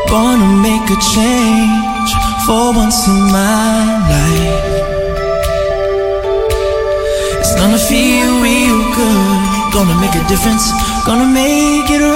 Gonna make a change for once in my life. It's gonna feel real good. Gonna make a difference. Gonna make it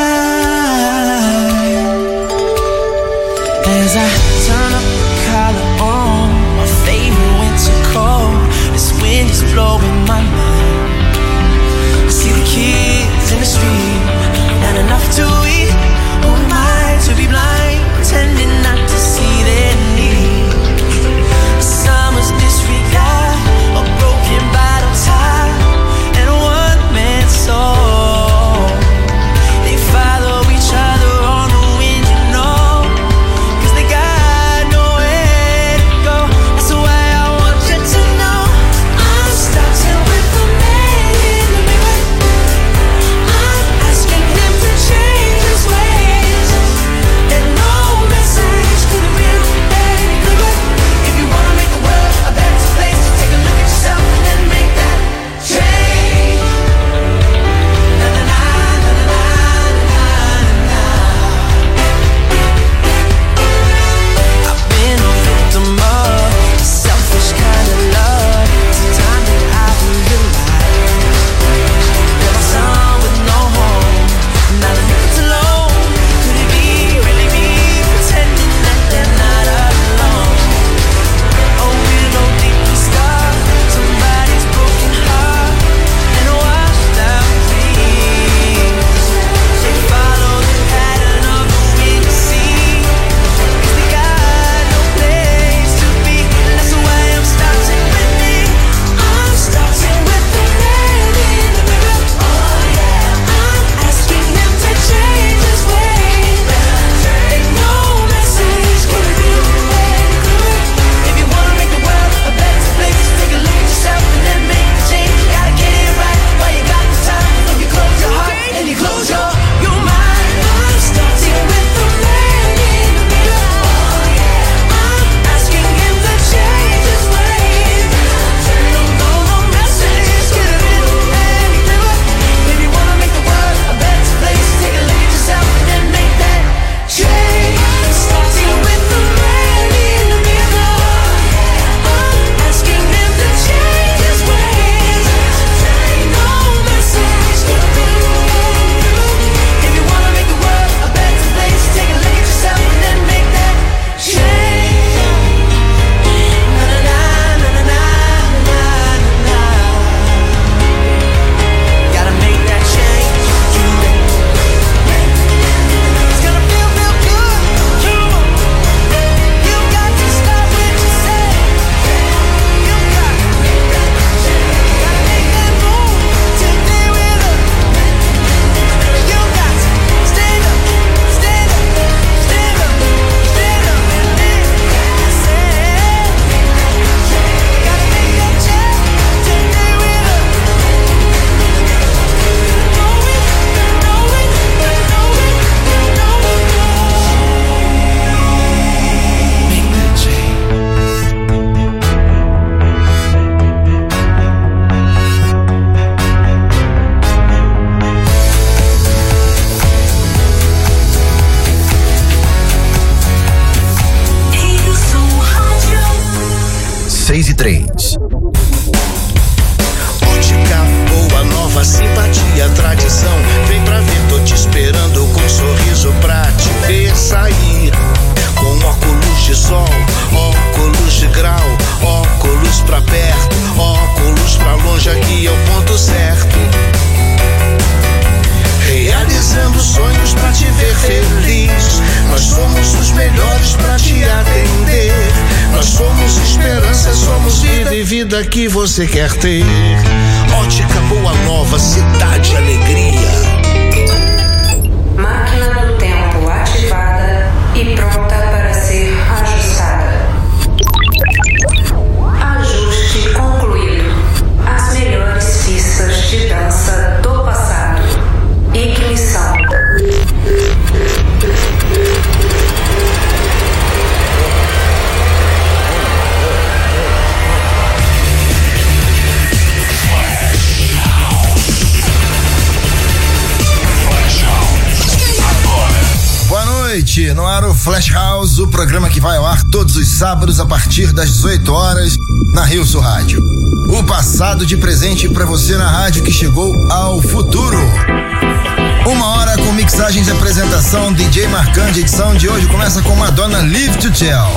right. As I turn up the collar on my favorite winter coat, this wind is blowing my mind. I see the kids in the street, not enough to eat. Who am I to be blind, pretending not to see their need? A summer's disregard, a broken bottle tie, and a one-man soul. They follow each other on the wind, you know, 'cause they got nowhere to go. That's why I want you to know I'm starting with the man in the mirror. I'm asking him to change his ways, and no message could have been any clearer. If you wanna make the world a better place, take a look at yourself and then make that change. Na na na na na na na. I've been a victim of selfish kind of love. It's a time that I realize that some with no home, not a nickel alone. Could it be really me pretending that they're not alone? Oh, we're deeply scarred, somebody's broken heart and washed out dreams. They follow the pattern of the wind to sea, 'cause they got no place to be. That's why I'm starting with me. I'm starting with the man in the mirror. Oh yeah, I'm asking him to change his ways, and no message could have been any clearer. If you wanna make the world a better place, take a look at yourself and then make the change. You gotta get it right while you got the time. If you close your heart and you close your mind, I'm starting with the man in the mirror. Oh yeah, I'm asking him to change his ways. No message could have been any clearer. If you wanna make the world a better place, take a look at yourself and then make that change. Starting with the man in the mirror. I'm asking him to change his ways. No message could have been any clearer. If you wanna make the world a better place, take a look at yourself and then make that change. Na na na na na na na na. Gotta make that change today. It's gonna feel real good. You got to stop what you say. You got to make that change. Gotta make that move today with us. You got to stand up, stand up, stand up, stand up and live. Say, gotta make that change today with us. Know it, know it, know it, know it. Make that change. Seis e três. Ótica boa, nova simpatia, tradição. Vem pra ver, tô te esperando com um sorriso pra te ver sair. Com óculos de sol, óculos de grau, óculos pra perto, óculos pra longe, aqui é o ponto certo. Realizando sonhos pra te ver feliz. Nós somos os melhores pra te atender. Nós somos esperança, somos vida e vida que você quer ter. Ótica Boa Nova, cidade alegria. Máquina do tempo ativada e pronta para ser ajustada. Ajuste concluído. As melhores pistas de dança do passado. Ignição. noite, no ar o Flash House, o programa que vai ao ar todos os sábados a partir das 18 horas na Rio Sul Rádio. O passado de presente pra você na rádio que chegou ao futuro. 1 hora com mixagens e apresentação, DJ Marcante. A edição de hoje começa com Madonna Live to Tell.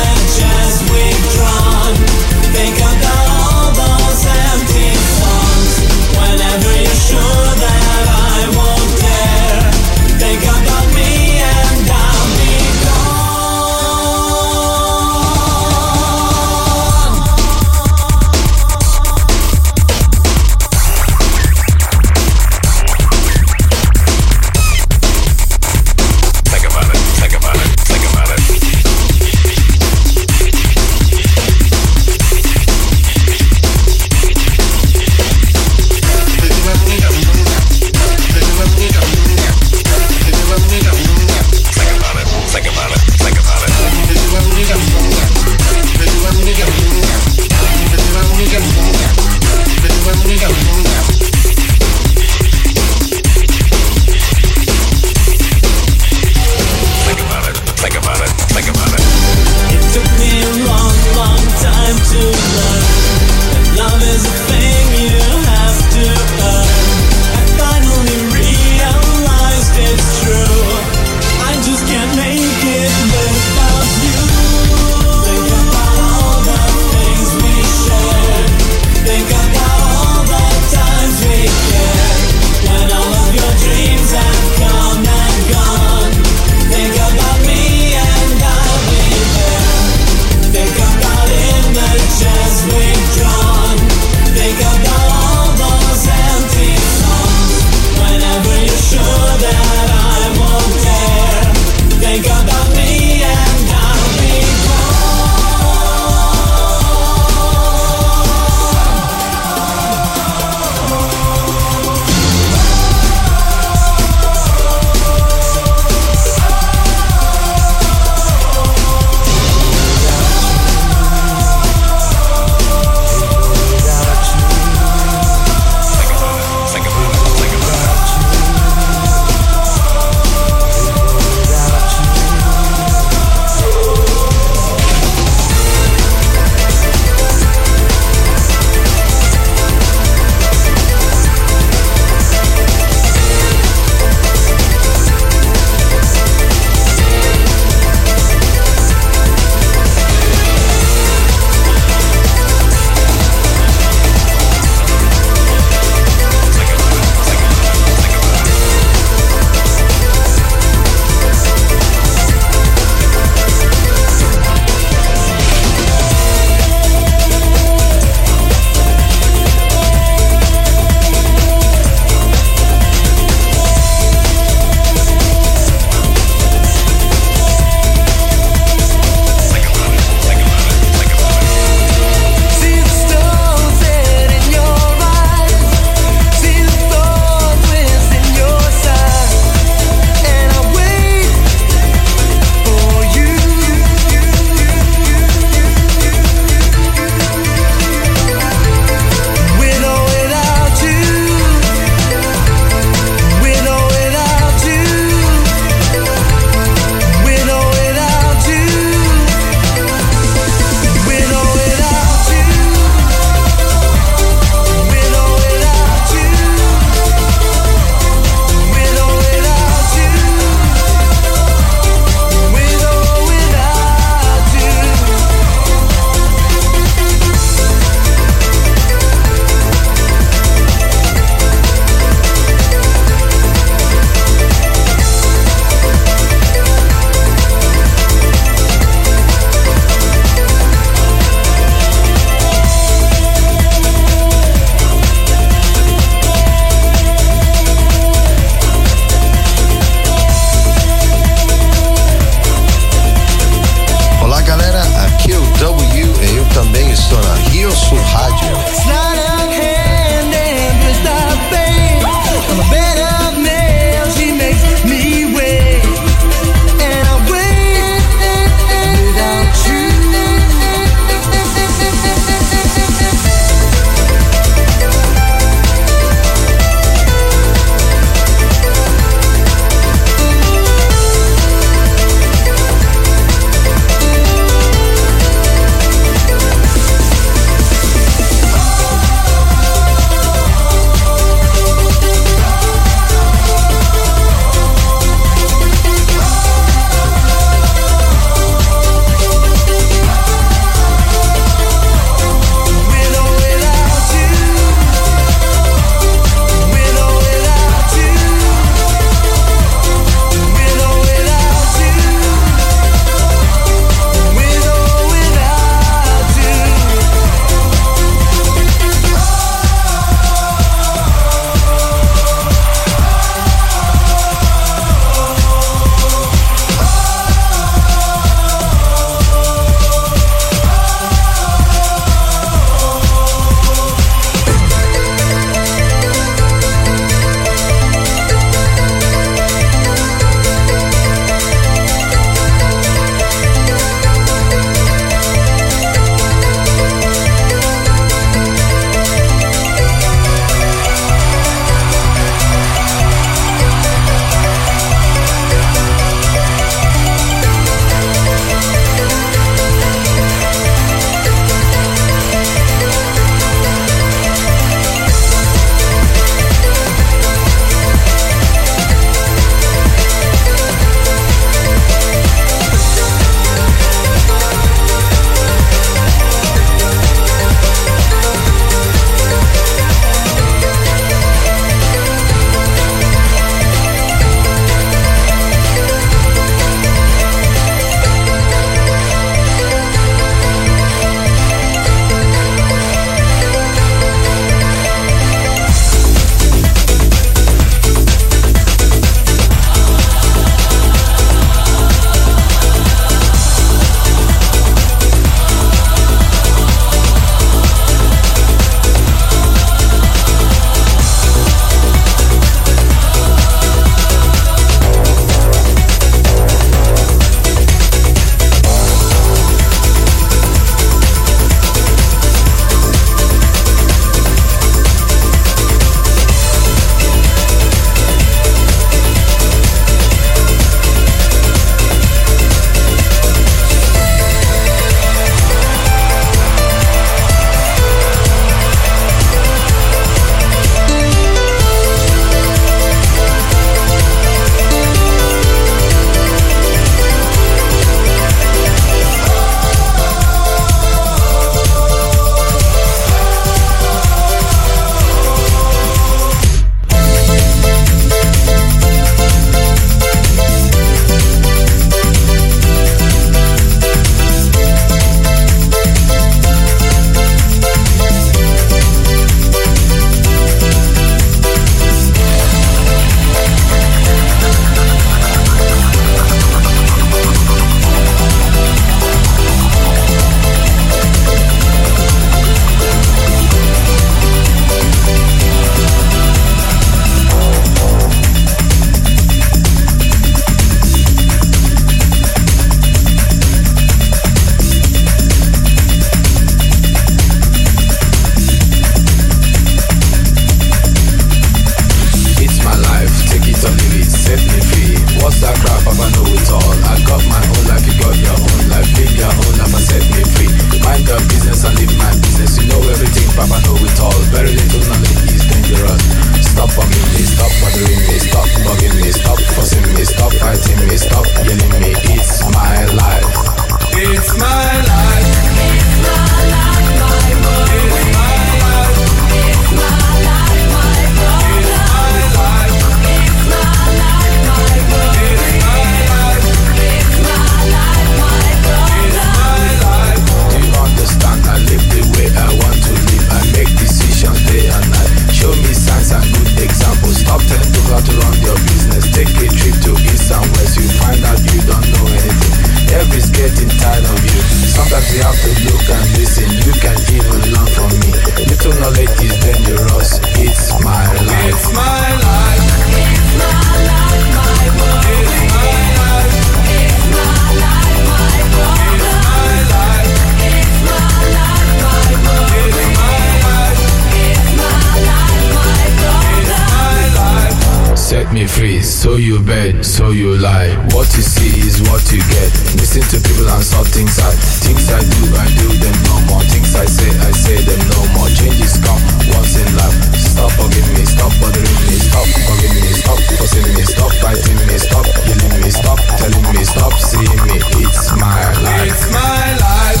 Papa know it all. Very little knowledge is dangerous. Stop bugging me, stop bothering me, stop bugging me, stop fussing me, stop fighting me, stop yelling me. It's my life. It's my life. It's my life, my world. It's my life. It's my life, my brother. It's my life. It's my life, my world. It's my life. It's my life, my brother. It's my life. Do you understand? I live the way I want to live. I make decisions day and night. Show me signs and good examples. Stop telling people how to run your business. Take a trip to east and west. You find out you don't know anything. Everybody's getting tired of you. Sometimes you have to look and listen. You can even learn from me. Little knowledge is dangerous. It's my life. It's my life. It's my life, my world. It's my life. It's my life, my brother. It's my life. It's my life, my world. It's my life. It's my life, my brother. It's my life. Set me free, so you bet, so you lie. What you see is what you get. Listen to people and sort things out. Things I do them no more. Things I say them no more. Changes come once in life. Stop bugging me, stop bothering me, stop bugging me, stop fussing me, stop fighting me, stop yelling me, stop telling me, stop seeing me. It's my life. It's my life.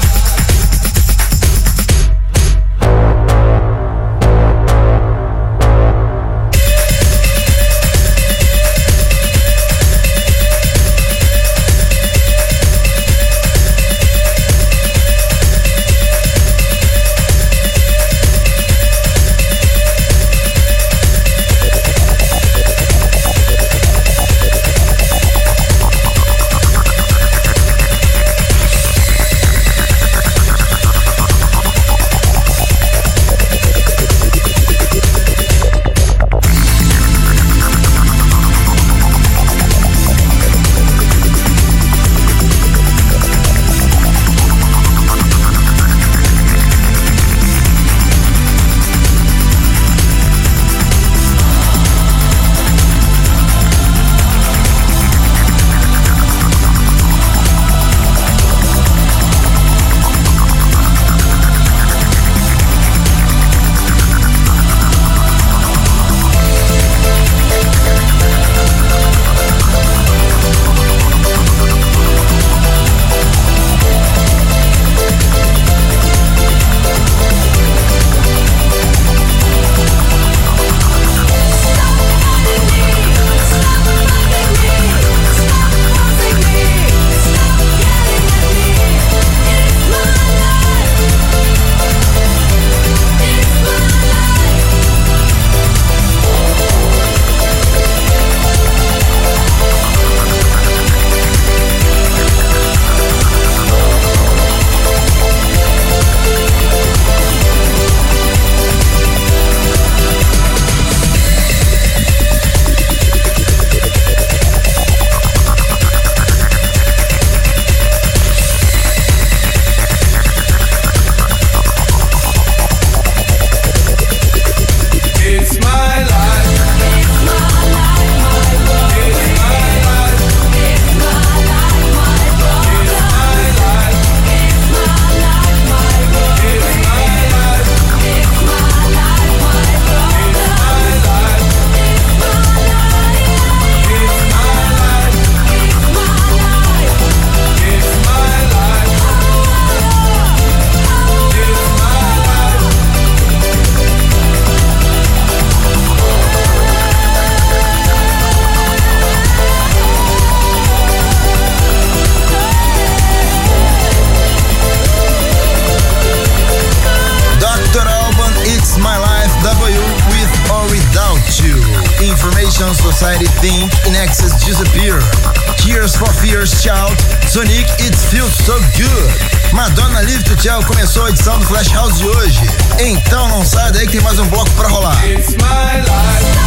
Society Think, In Excess Disappear, Tears for Fears Shout, Sonic It Feels So Good. Madonna Live to Tell começou a edição do Flash House de hoje. Então não sai daí que tem mais um bloco pra rolar. It's my life.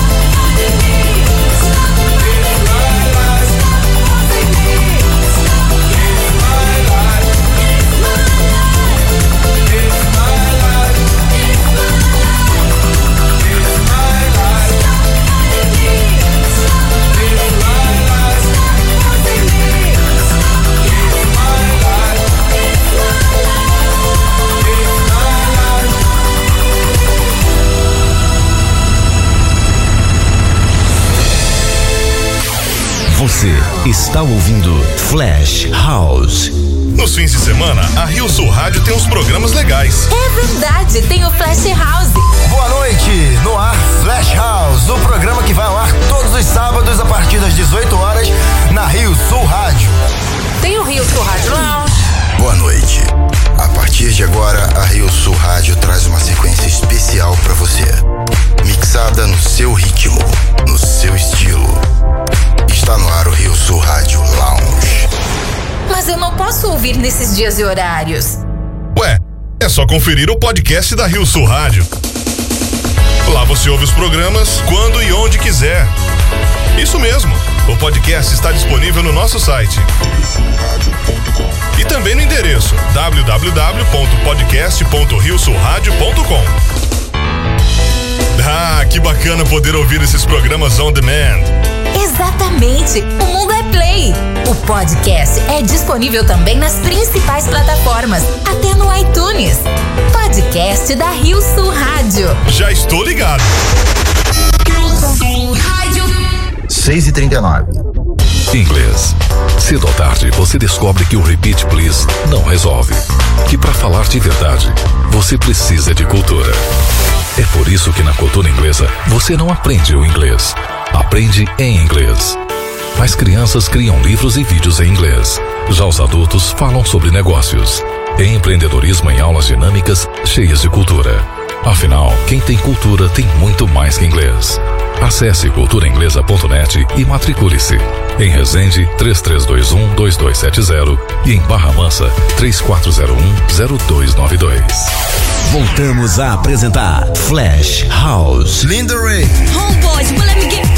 está ouvindo Flash House. Nos fins de semana, a Rio Sul Rádio tem uns programas legais. É verdade, tem o Flash House. Boa noite, no ar Flash House, o programa que vai ao ar todos os sábados a partir das 18 horas na Rio Sul Rádio. Tem o Rio Sul Rádio Lounge. Boa noite. A partir de agora, a Rio Sul Rádio traz uma sequência especial pra você. Mixada no seu ritmo, no seu estilo. Está no ar o Rio Sul Rádio Lounge. Mas eu não posso ouvir nesses dias e horários. Ué, é só conferir o podcast da Rio Sul Rádio. Lá você ouve os programas quando e onde quiser. Isso mesmo, o podcast está disponível no nosso site. E também no endereço www.podcast.riosulradio.com. Ah, que bacana poder ouvir esses programas on demand. Exatamente, o mundo é play. O podcast é disponível também nas principais plataformas, até no iTunes. Podcast da Rio Sul Rádio. Já estou ligado. Rio Sul Rádio. 6h39. Inglês. Cedo ou tarde você descobre que o Repeat Please não resolve. Que para falar de verdade, você precisa de cultura. É por isso que na cultura inglesa você não aprende o inglês. Aprende em inglês. As crianças criam livros e vídeos em inglês. Já os adultos falam sobre negócios. Tem empreendedorismo em aulas dinâmicas cheias de cultura. Afinal, quem tem cultura tem muito mais que inglês. Acesse culturainglesa.net e matricule-se. Em Resende, 3321-2270 e em Barra Mansa, 3401-0292. Voltamos a apresentar Flash House. Linda Ray. Homeboys, well, let me get...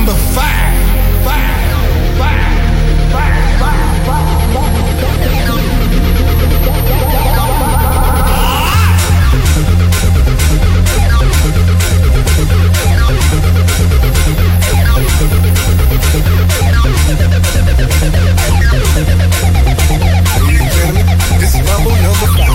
number 5. This is Mambo number 5.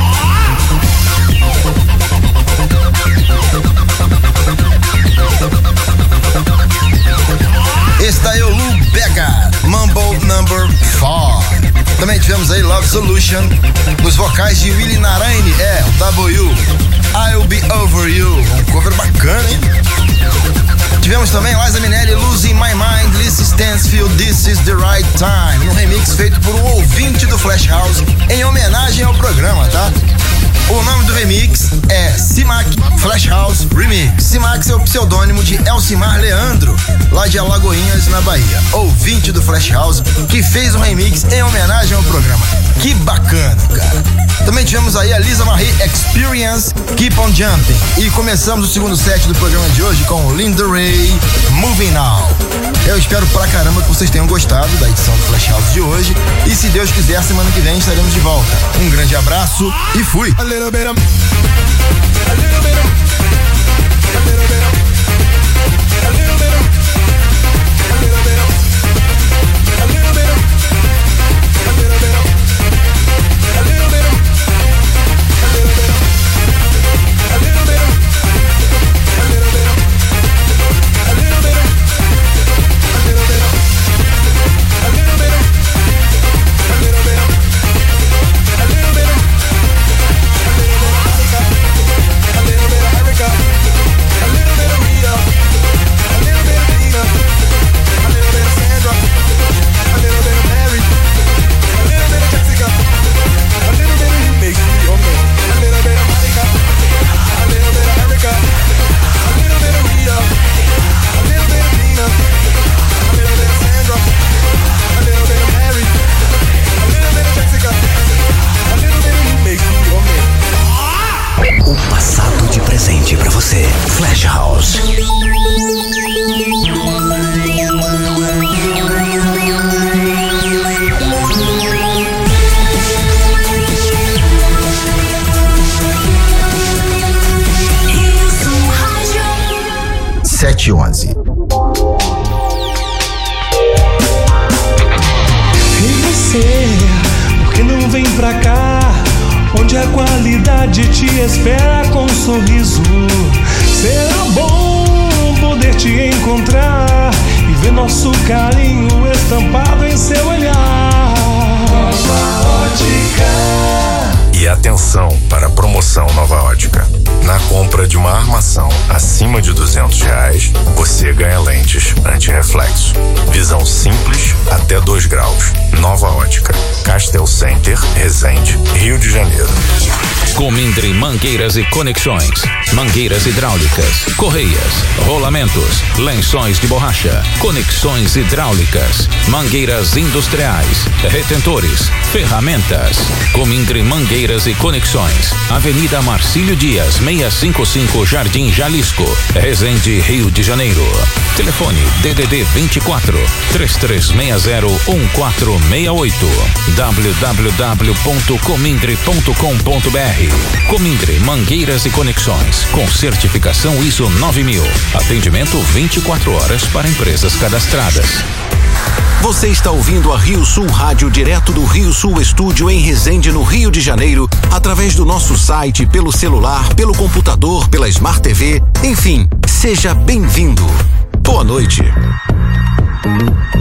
Esse daí é o Lou Bega, Mambo number 4. Também tivemos aí Love Solution, nos vocais de Willie Naraine, o W, I'll Be Over You, um cover bacana, hein? Tivemos também Liza Minnelli, Losing My Mind, Lizzy Stansfield, This Is The Right Time, um remix feito por um ouvinte do Flash House em homenagem ao programa, tá? O nome do remix é Simac Flash House Remix. Simac é o pseudônimo de Elcimar Leandro, lá de Alagoinhas, na Bahia. Ouvinte do Flash House, que fez um remix em homenagem ao programa. Que bacana, cara. Também tivemos aí a Lisa Marie Experience, Keep On Jumping. E começamos o segundo set do programa de hoje com Linda Ray, Moving Now. Eu espero pra caramba que vocês tenham gostado da edição do Flash House de hoje. E se Deus quiser, semana que vem estaremos de volta. Um grande abraço e fui! Passado de presente pra você. Flash House. Sete e 11. E você, por que não vem pra cá? Onde a qualidade te espera com um sorriso. Será bom poder te encontrar e ver nosso carinho estampado em seu olhar. Nova Ótica. E atenção para a promoção Nova Ótica. Na compra de uma armação acima de R$200, você ganha lentes anti-reflexo. Visão simples até 2 graus. Nova Ótica. Castel Center, Resende, Rio de Janeiro. Comindre Mangueiras e Conexões. Mangueiras hidráulicas, correias, rolamentos, lençóis de borracha, conexões hidráulicas, mangueiras industriais, retentores, ferramentas. Comindre Mangueiras e Conexões. Avenida Marcílio Dias, 655, Jardim Jalisco, Resende, Rio de Janeiro. Telefone DDD 24 3360 1468. www.comindre.com.br. Comindre Mangueiras e Conexões, com certificação ISO 9000. Atendimento 24 horas para empresas cadastradas. Você está ouvindo a Rio Sul Rádio direto do Rio Sul Estúdio em Resende, no Rio de Janeiro, através do nosso site, pelo celular, pelo computador, pela Smart TV, enfim, seja bem-vindo. Boa noite.